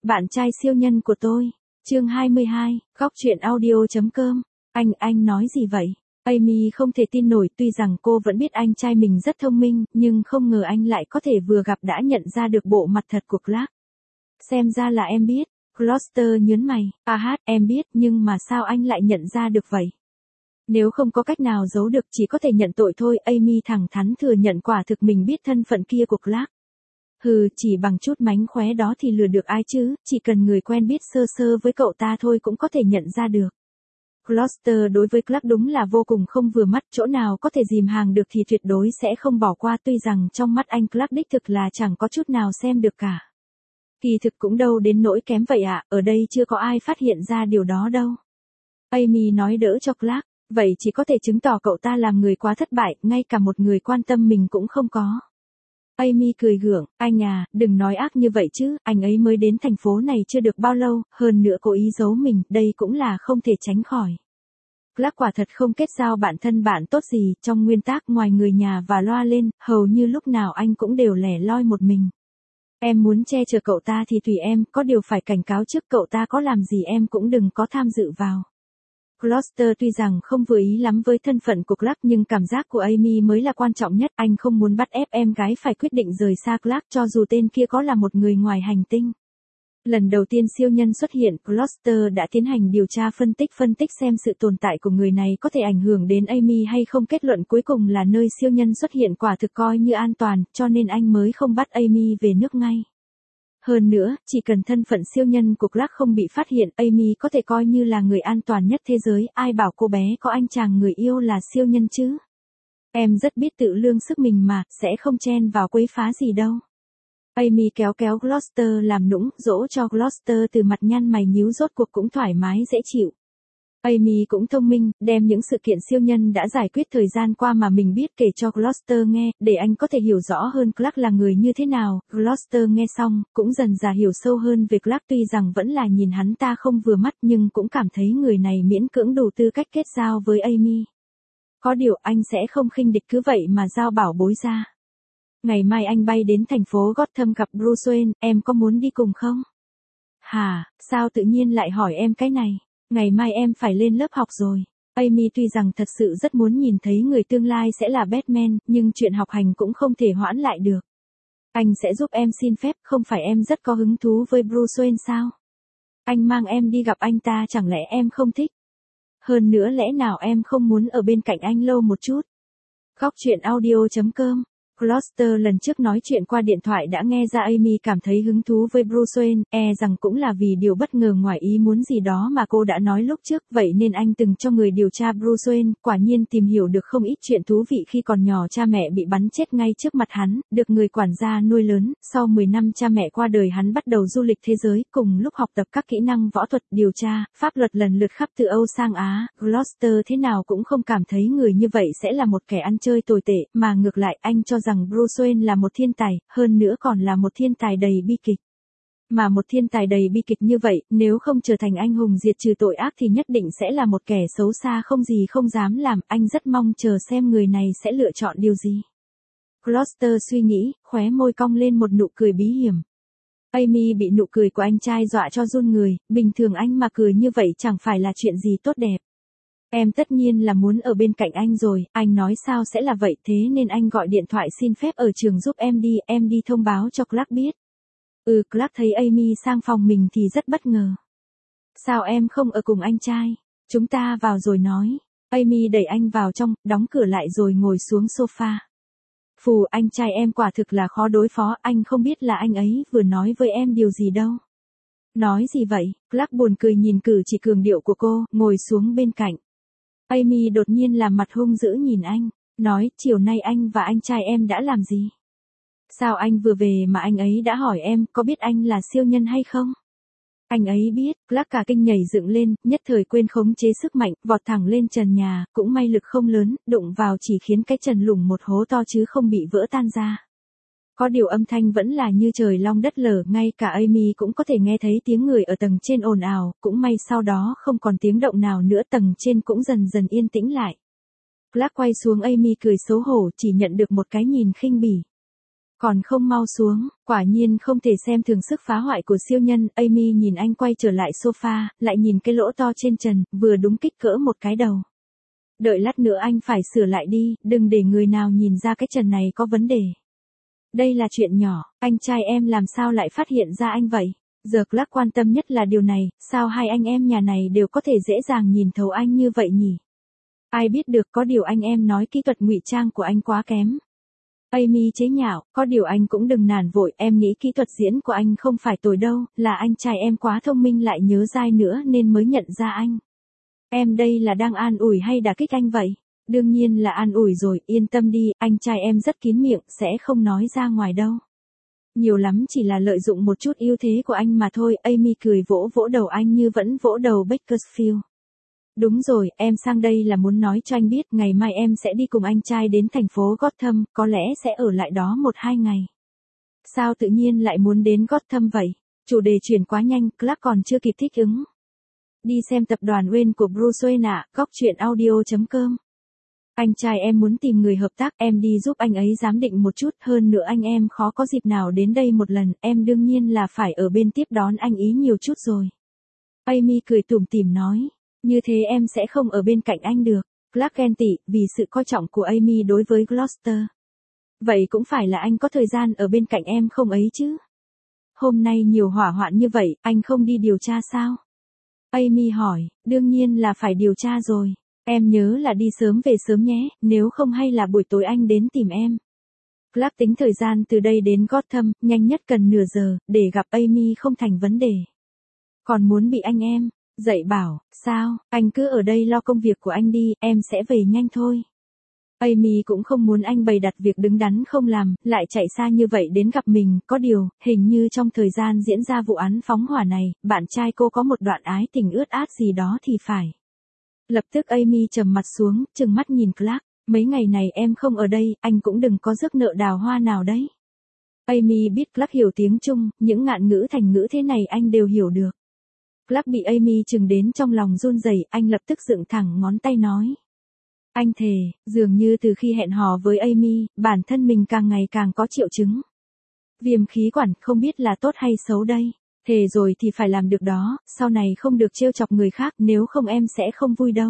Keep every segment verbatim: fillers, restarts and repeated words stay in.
Bạn trai siêu nhân của tôi. Chương hai mươi hai, góc truyện audio.com. Anh, anh nói gì vậy? Amy không thể tin nổi, tuy rằng cô vẫn biết anh trai mình rất thông minh, nhưng không ngờ anh lại có thể vừa gặp đã nhận ra được bộ mặt thật của Clark. Xem ra là em biết. Gloucester nhớn mày. À hát, em biết, nhưng mà sao anh lại nhận ra được vậy? Nếu không có cách nào giấu được chỉ có thể nhận tội thôi. Amy thẳng thắn thừa nhận quả thực mình biết thân phận kia của Clark. Hừ, chỉ bằng chút mánh khóe đó thì lừa được ai chứ, chỉ cần người quen biết sơ sơ với cậu ta thôi cũng có thể nhận ra được. Gloucester đối với Clark đúng là vô cùng không vừa mắt, chỗ nào có thể dìm hàng được thì tuyệt đối sẽ không bỏ qua, tuy rằng trong mắt anh Clark đích thực là chẳng có chút nào xem được cả. Kỳ thực cũng đâu đến nỗi kém vậy ạ, à, ở đây chưa có ai phát hiện ra điều đó đâu. Amy nói đỡ cho Clark, vậy chỉ có thể chứng tỏ cậu ta làm người quá thất bại, ngay cả một người quan tâm mình cũng không có. Amy cười gượng, anh à, đừng nói ác như vậy chứ, anh ấy mới đến thành phố này chưa được bao lâu, hơn nữa cố ý giấu mình, đây cũng là không thể tránh khỏi. Clark quả thật không kết giao bạn thân bạn tốt gì, trong nguyên tắc ngoài người nhà và loa lên, hầu như lúc nào anh cũng đều lẻ loi một mình. Em muốn che chở cậu ta thì tùy em, có điều phải cảnh cáo trước cậu ta có làm gì em cũng đừng có tham dự vào. Gloucester tuy rằng không vừa ý lắm với thân phận của Clark nhưng cảm giác của Amy mới là quan trọng nhất, anh không muốn bắt ép em gái phải quyết định rời xa Clark cho dù tên kia có là một người ngoài hành tinh. Lần đầu tiên siêu nhân xuất hiện, Gloucester đã tiến hành điều tra phân tích phân tích xem sự tồn tại của người này có thể ảnh hưởng đến Amy hay không, kết luận cuối cùng là nơi siêu nhân xuất hiện quả thực coi như an toàn, cho nên anh mới không bắt Amy về nước ngay. Hơn nữa, chỉ cần thân phận siêu nhân của Clark không bị phát hiện, Amy có thể coi như là người an toàn nhất thế giới, ai bảo cô bé có anh chàng người yêu là siêu nhân chứ. Em rất biết tự lương sức mình mà, sẽ không chen vào quấy phá gì đâu. Amy kéo kéo Gloucester làm nũng, dỗ cho Gloucester từ mặt nhăn mày nhíu rốt cuộc cũng thoải mái dễ chịu. Amy cũng thông minh, đem những sự kiện siêu nhân đã giải quyết thời gian qua mà mình biết kể cho Gloucester nghe, để anh có thể hiểu rõ hơn Clark là người như thế nào. Gloucester nghe xong, cũng dần dà hiểu sâu hơn về Clark, tuy rằng vẫn là nhìn hắn ta không vừa mắt nhưng cũng cảm thấy người này miễn cưỡng đủ tư cách kết giao với Amy. Có điều anh sẽ không khinh địch cứ vậy mà giao bảo bối ra. Ngày mai anh bay đến thành phố Gotham gặp Bruce Wayne, em có muốn đi cùng không? Hả, sao tự nhiên lại hỏi em cái này? Ngày mai em phải lên lớp học rồi. Amy tuy rằng thật sự rất muốn nhìn thấy người tương lai sẽ là Batman, nhưng chuyện học hành cũng không thể hoãn lại được. Anh sẽ giúp em xin phép, không phải em rất có hứng thú với Bruce Wayne sao? Anh mang em đi gặp anh ta chẳng lẽ em không thích? Hơn nữa lẽ nào em không muốn ở bên cạnh anh lâu một chút? Góc truyện audio.com. Gloucester lần trước nói chuyện qua điện thoại đã nghe ra Amy cảm thấy hứng thú với Bruce Wayne, e rằng cũng là vì điều bất ngờ ngoài ý muốn gì đó mà cô đã nói lúc trước, vậy nên anh từng cho người điều tra Bruce Wayne, quả nhiên tìm hiểu được không ít chuyện thú vị. Khi còn nhỏ cha mẹ bị bắn chết ngay trước mặt hắn, được người quản gia nuôi lớn, sau mười năm cha mẹ qua đời hắn bắt đầu du lịch thế giới, cùng lúc học tập các kỹ năng võ thuật, điều tra, pháp luật lần lượt khắp từ Âu sang Á. Gloucester thế nào cũng không cảm thấy người như vậy sẽ là một kẻ ăn chơi tồi tệ, mà ngược lại anh cho rằng Bruce Wayne là một thiên tài, hơn nữa còn là một thiên tài đầy bi kịch. Mà một thiên tài đầy bi kịch như vậy, nếu không trở thành anh hùng diệt trừ tội ác thì nhất định sẽ là một kẻ xấu xa không gì không dám làm, anh rất mong chờ xem người này sẽ lựa chọn điều gì. Gloucester suy nghĩ, khóe môi cong lên một nụ cười bí hiểm. Amy bị nụ cười của anh trai dọa cho run người, bình thường anh mà cười như vậy chẳng phải là chuyện gì tốt đẹp. Em tất nhiên là muốn ở bên cạnh anh rồi, anh nói sao sẽ là vậy, thế nên anh gọi điện thoại xin phép ở trường giúp em đi, em đi thông báo cho Clark biết. Ừ, Clark thấy Amy sang phòng mình thì rất bất ngờ. Sao em không ở cùng anh trai? Chúng ta vào rồi nói. Amy đẩy anh vào trong, đóng cửa lại rồi ngồi xuống sofa. Phù, anh trai em quả thực là khó đối phó, anh không biết là anh ấy vừa nói với em điều gì đâu. Nói gì vậy? Clark buồn cười nhìn cử chỉ cường điệu của cô, ngồi xuống bên cạnh. Amy đột nhiên làm mặt hung dữ nhìn anh, nói, chiều nay anh và anh trai em đã làm gì? Sao anh vừa về mà anh ấy đã hỏi em có biết anh là siêu nhân hay không? Anh ấy biết. Clark cả kinh nhảy dựng lên, nhất thời quên khống chế sức mạnh, vọt thẳng lên trần nhà, cũng may lực không lớn, đụng vào chỉ khiến cái trần lủng một hố to chứ không bị vỡ tan ra. Có điều âm thanh vẫn là như trời long đất lở, ngay cả Amy cũng có thể nghe thấy tiếng người ở tầng trên ồn ào, cũng may sau đó không còn tiếng động nào nữa, tầng trên cũng dần dần yên tĩnh lại. Clark quay xuống Amy cười xấu hổ, chỉ nhận được một cái nhìn khinh bỉ. Còn không mau xuống, quả nhiên không thể xem thường sức phá hoại của siêu nhân. Amy nhìn anh quay trở lại sofa, lại nhìn cái lỗ to trên trần, vừa đúng kích cỡ một cái đầu. Đợi lát nữa anh phải sửa lại đi, đừng để người nào nhìn ra cái trần này có vấn đề. Đây là chuyện nhỏ, anh trai em làm sao lại phát hiện ra anh vậy? Giờ Clark quan tâm nhất là điều này, sao hai anh em nhà này đều có thể dễ dàng nhìn thấu anh như vậy nhỉ? Ai biết được, có điều anh em nói kỹ thuật ngụy trang của anh quá kém. Amy chế nhạo, có điều anh cũng đừng nản vội, em nghĩ kỹ thuật diễn của anh không phải tồi đâu, là anh trai em quá thông minh lại nhớ dai nữa nên mới nhận ra anh. Em đây là đang an ủi hay đả kích anh vậy? Đương nhiên là an ủi rồi, yên tâm đi, anh trai em rất kín miệng, sẽ không nói ra ngoài đâu. Nhiều lắm chỉ là lợi dụng một chút ưu thế của anh mà thôi. Amy cười vỗ vỗ đầu anh như vẫn vỗ đầu Bakersfield. Đúng rồi, em sang đây là muốn nói cho anh biết, ngày mai em sẽ đi cùng anh trai đến thành phố Gotham, có lẽ sẽ ở lại đó một hai ngày. Sao tự nhiên lại muốn đến Gotham vậy? Chủ đề chuyển quá nhanh, Clark còn chưa kịp thích ứng. Đi xem tập đoàn Wayne của Bruce Wayne ạ, góc truyện audio chấm com. Anh trai em muốn tìm người hợp tác, em đi giúp anh ấy giám định một chút, hơn nữa anh em khó có dịp nào đến đây một lần, em đương nhiên là phải ở bên tiếp đón anh ý nhiều chút rồi. Amy cười tủm tỉm nói, như thế em sẽ không ở bên cạnh anh được. Clark ghen tị, vì sự coi trọng của Amy đối với Gloucester. Vậy cũng phải là anh có thời gian ở bên cạnh em không ấy chứ? Hôm nay nhiều hỏa hoạn như vậy, anh không đi điều tra sao? Amy hỏi, đương nhiên là phải điều tra rồi. Em nhớ là đi sớm về sớm nhé, nếu không hay là buổi tối anh đến tìm em. Clark tính thời gian từ đây đến Gotham, nhanh nhất cần nửa giờ, để gặp Amy không thành vấn đề. Còn muốn bị anh em dạy bảo, sao, anh cứ ở đây lo công việc của anh đi, em sẽ về nhanh thôi. Amy cũng không muốn anh bày đặt việc đứng đắn không làm, lại chạy xa như vậy đến gặp mình, có điều, hình như trong thời gian diễn ra vụ án phóng hỏa này, bạn trai cô có một đoạn ái tình ướt át gì đó thì phải. Lập tức Amy trầm mặt xuống, trừng mắt nhìn Clark, mấy ngày này em không ở đây, anh cũng đừng có giấc nợ đào hoa nào đấy. Amy biết Clark hiểu tiếng Trung, những ngạn ngữ thành ngữ thế này anh đều hiểu được. Clark bị Amy chừng đến trong lòng run rẩy, anh lập tức dựng thẳng ngón tay nói. Anh thề, dường như từ khi hẹn hò với Amy, bản thân mình càng ngày càng có triệu chứng. Viêm khí quản, không biết là tốt hay xấu đây. Thề rồi thì phải làm được đó, sau này không được trêu chọc người khác, nếu không em sẽ không vui đâu.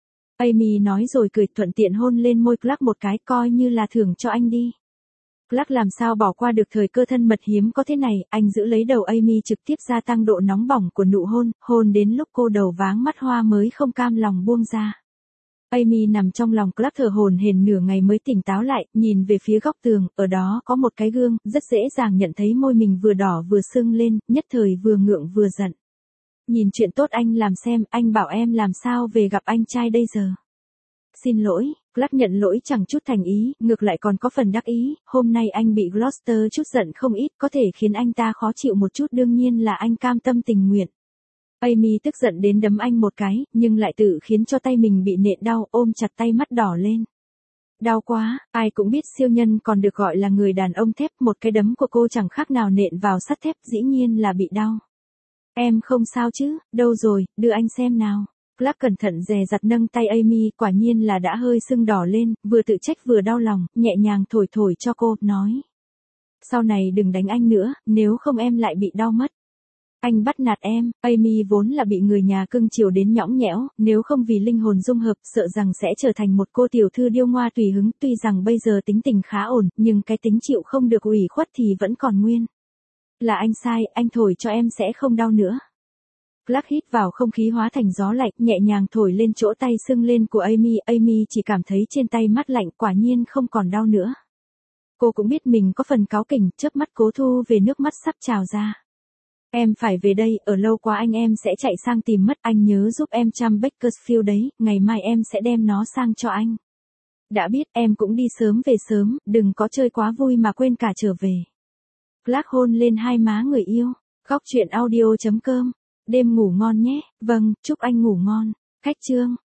Amy nói rồi cười, thuận tiện hôn lên môi Clark một cái, coi như là thưởng cho anh đi. Clark làm sao bỏ qua được thời cơ thân mật hiếm có thế này, anh giữ lấy đầu Amy trực tiếp gia tăng độ nóng bỏng của nụ hôn, hôn đến lúc cô đầu váng mắt hoa mới không cam lòng buông ra. Amy nằm trong lòng Clark thở hổn hển nửa ngày mới tỉnh táo lại, nhìn về phía góc tường, ở đó có một cái gương, rất dễ dàng nhận thấy môi mình vừa đỏ vừa sưng lên, nhất thời vừa ngượng vừa giận. Nhìn chuyện tốt anh làm xem, anh bảo em làm sao về gặp anh trai đây giờ. Xin lỗi, Clark nhận lỗi chẳng chút thành ý, ngược lại còn có phần đắc ý, hôm nay anh bị Gloucester chút giận không ít, có thể khiến anh ta khó chịu một chút, đương nhiên là anh cam tâm tình nguyện. Amy tức giận đến đấm anh một cái, nhưng lại tự khiến cho tay mình bị nện đau, ôm chặt tay mắt đỏ lên. Đau quá, ai cũng biết siêu nhân còn được gọi là người đàn ông thép, một cái đấm của cô chẳng khác nào nện vào sắt thép, dĩ nhiên là bị đau. Em không sao chứ, đâu rồi, đưa anh xem nào. Clark cẩn thận dè dặt nâng tay Amy, quả nhiên là đã hơi sưng đỏ lên, vừa tự trách vừa đau lòng, nhẹ nhàng thổi thổi cho cô, nói. Sau này đừng đánh anh nữa, nếu không em lại bị đau mất. Anh bắt nạt em, Amy vốn là bị người nhà cưng chiều đến nhõng nhẽo, nếu không vì linh hồn dung hợp, sợ rằng sẽ trở thành một cô tiểu thư điêu ngoa tùy hứng, tuy rằng bây giờ tính tình khá ổn, nhưng cái tính chịu không được ủy khuất thì vẫn còn nguyên. Là anh sai, anh thổi cho em sẽ không đau nữa. Clark hít vào không khí hóa thành gió lạnh, nhẹ nhàng thổi lên chỗ tay sưng lên của Amy, Amy chỉ cảm thấy trên tay mát lạnh, quả nhiên không còn đau nữa. Cô cũng biết mình có phần cáu kỉnh, chớp mắt cố thu về nước mắt sắp trào ra. Em phải về đây, ở lâu quá anh em sẽ chạy sang tìm mất, anh nhớ giúp em chăm Bakersfield đấy, ngày mai em sẽ đem nó sang cho anh. Đã biết, em cũng đi sớm về sớm, đừng có chơi quá vui mà quên cả trở về. Clark hôn lên hai má người yêu, góc truyện audio chấm com, đêm ngủ ngon nhé, vâng, chúc anh ngủ ngon, khách chương.